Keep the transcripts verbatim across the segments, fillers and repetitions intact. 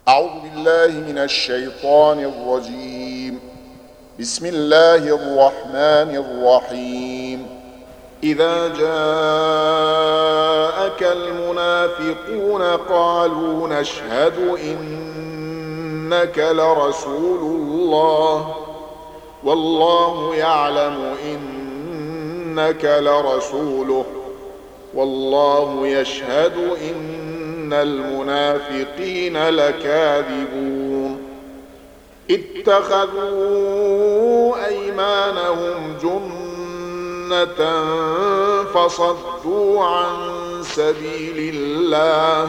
أعوذ بالله من الشيطان الرجيم. بسم الله الرحمن الرحيم. إذا جاءك المنافقون قالوا نشهد إنك لرسول الله والله يعلم إنك لرسوله والله يشهد إن المنافقين لكاذبون. اتخذوا أيمانهم جنة فصدوا عن سبيل الله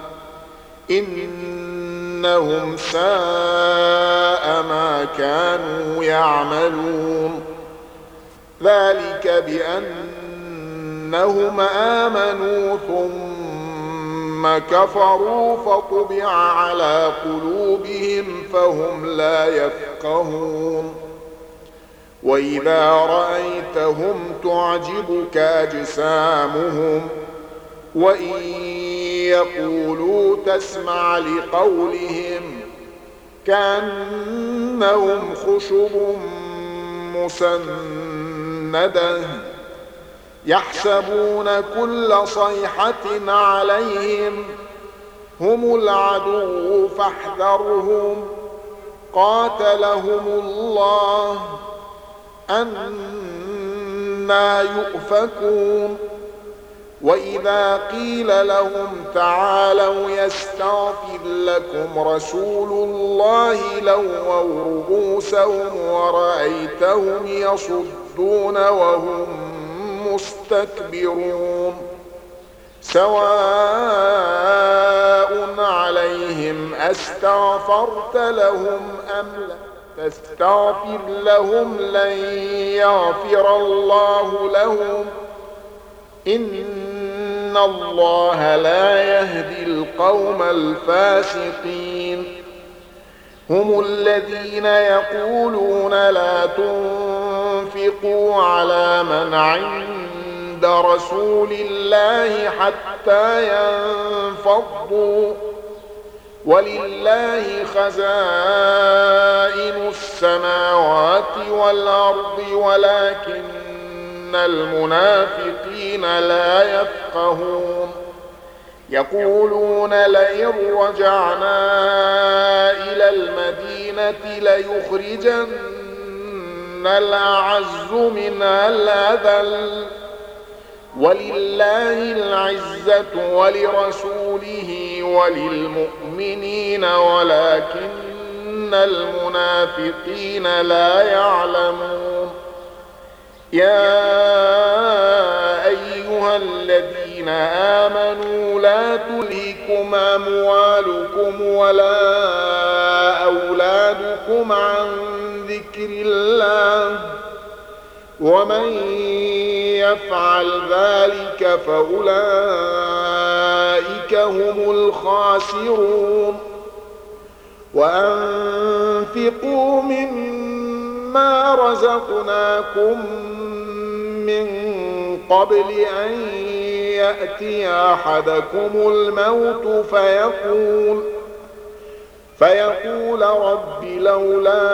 إنهم ساء ما كانوا يعملون. ذلك بأنهم آمنوا ثم كفروا فطبع على قلوبهم فهم لا يفقهون. وإذا رأيتهم تعجبك أجسامهم وإن يقولوا تسمع لقولهم كأنهم خشب مسندة يحسبون كل صيحة عليهم هم العدو فاحذرهم قاتلهم الله أنى يؤفكون. وإذا قيل لهم تعالوا يستغفر لكم رسول الله لووا رؤوسهم ورأيتهم يصدون وهم مستكبرون. سواء عليهم أستغفرت لهم أم لا تستغفر لهم لن يغفر الله لهم إن الله لا يهدي القوم الفاسقين. هم الذين يقولون لا تنفقوا على من عند رسول الله حتى ينفضوا ولله خزائن السماوات والأرض ولكن المنافقين لا يفقهون. يقولون لئن رجعنا إلى المدينة ليخرجن الأعز منها الأذل ولله العزة ولرسوله وللمؤمنين ولكن المنافقين لا يعلمون. يا أيها الذين آمنوا لا تلهكم أموالكم ولا أولادكم عن ذكر الله ومن يفعل ذلك فأولئك هم الخاسرون. وأنفقوا مما رزقناكم من قبل أن يأتي أحدكم الموت فيقول فيقول رب لولا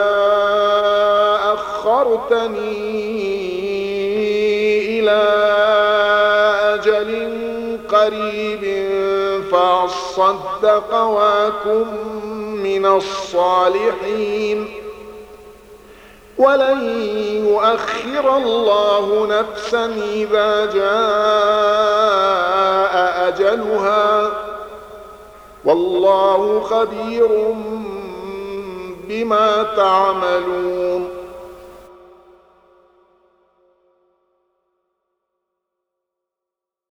أخرتني إلى أجل قريب فأصدق وأكن من الصالحين ولن يؤخر الله نفسا إذا جاء أجلها والله خبير بما تعملون.